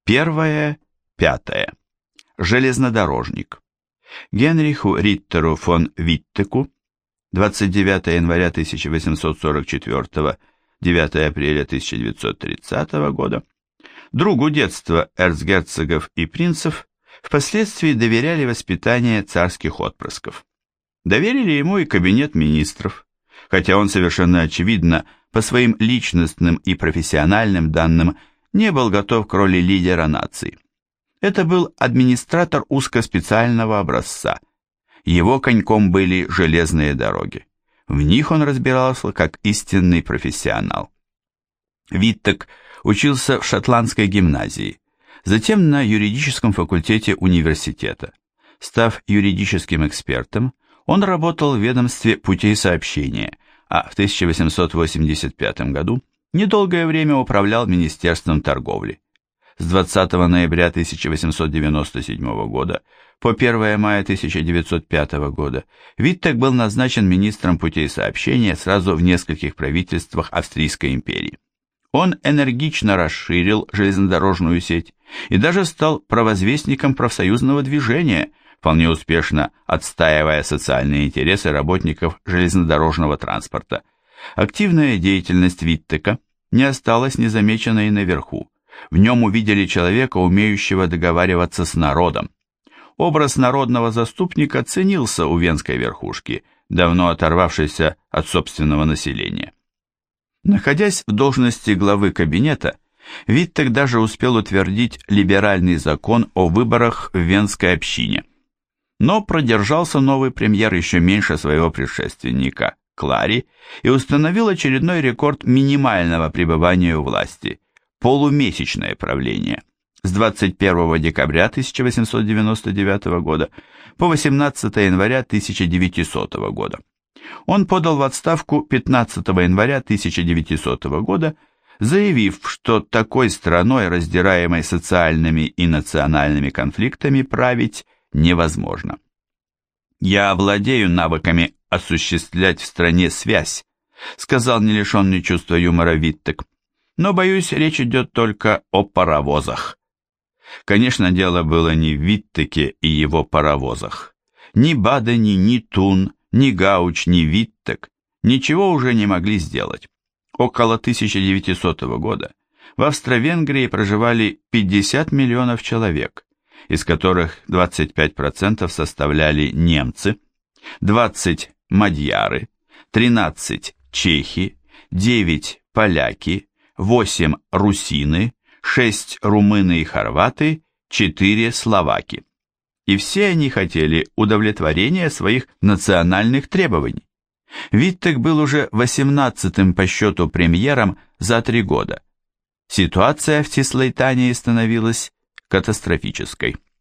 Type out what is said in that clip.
Первое, пятое. Железнодорожник. Генриху Риттеру фон Виттеку 29 января 1844, 9 апреля 1930 года, другу детства эрцгерцогов и принцев, впоследствии доверяли воспитание царских отпрысков. Доверили ему и кабинет министров, хотя он совершенно очевидно по своим личностным и профессиональным данным не был готов к роли лидера нации. Это был администратор узкоспециального образца. Его коньком были железные дороги. В них он разбирался как истинный профессионал. Виттек учился в шотландской гимназии, затем на юридическом факультете университета. Став юридическим экспертом, он работал в ведомстве путей сообщения, а в 1885 году недолгое время управлял Министерством торговли. С 20 ноября 1897 года по 1 мая 1905 года Виттек был назначен министром путей сообщения сразу в нескольких правительствах Австрийской империи. Он энергично расширил железнодорожную сеть и даже стал провозвестником профсоюзного движения, вполне успешно отстаивая социальные интересы работников железнодорожного транспорта. Активная деятельность Виттека не осталась незамеченной наверху. В нем увидели человека, умеющего договариваться с народом. Образ народного заступника ценился у венской верхушки, давно оторвавшейся от собственного населения. Находясь в должности главы кабинета, Виттек даже успел утвердить либеральный закон о выборах в венской общине. Но продержался новый премьер еще меньше своего предшественника, Клари, и установил очередной рекорд минимального пребывания у власти – полумесячное правление с 21 декабря 1899 года по 18 января 1900 года. Он подал в отставку 15 января 1900 года, заявив, что такой страной, раздираемой социальными и национальными конфликтами, править невозможно. «Я владею навыками осуществлять в стране связь», сказал не лишенный чувства юмора Виттек, но, боюсь, речь идет только о паровозах. Конечно, дело было не в Виттеке и его паровозах. Ни Бадени, ни Тун, ни Гауч, ни Виттек ничего уже не могли сделать. Около 1900 года в Австро-Венгрии проживали 50 миллионов человек, из которых 25% составляли немцы, 20 мадьяры, 13 чехи, 9 поляки, 8 русины, 6 румыны и хорваты, 4 словаки. И все они хотели удовлетворения своих национальных требований. Виттек был уже 18-м по счету премьером за 3 года. Ситуация в Цислейтании становилась катастрофической.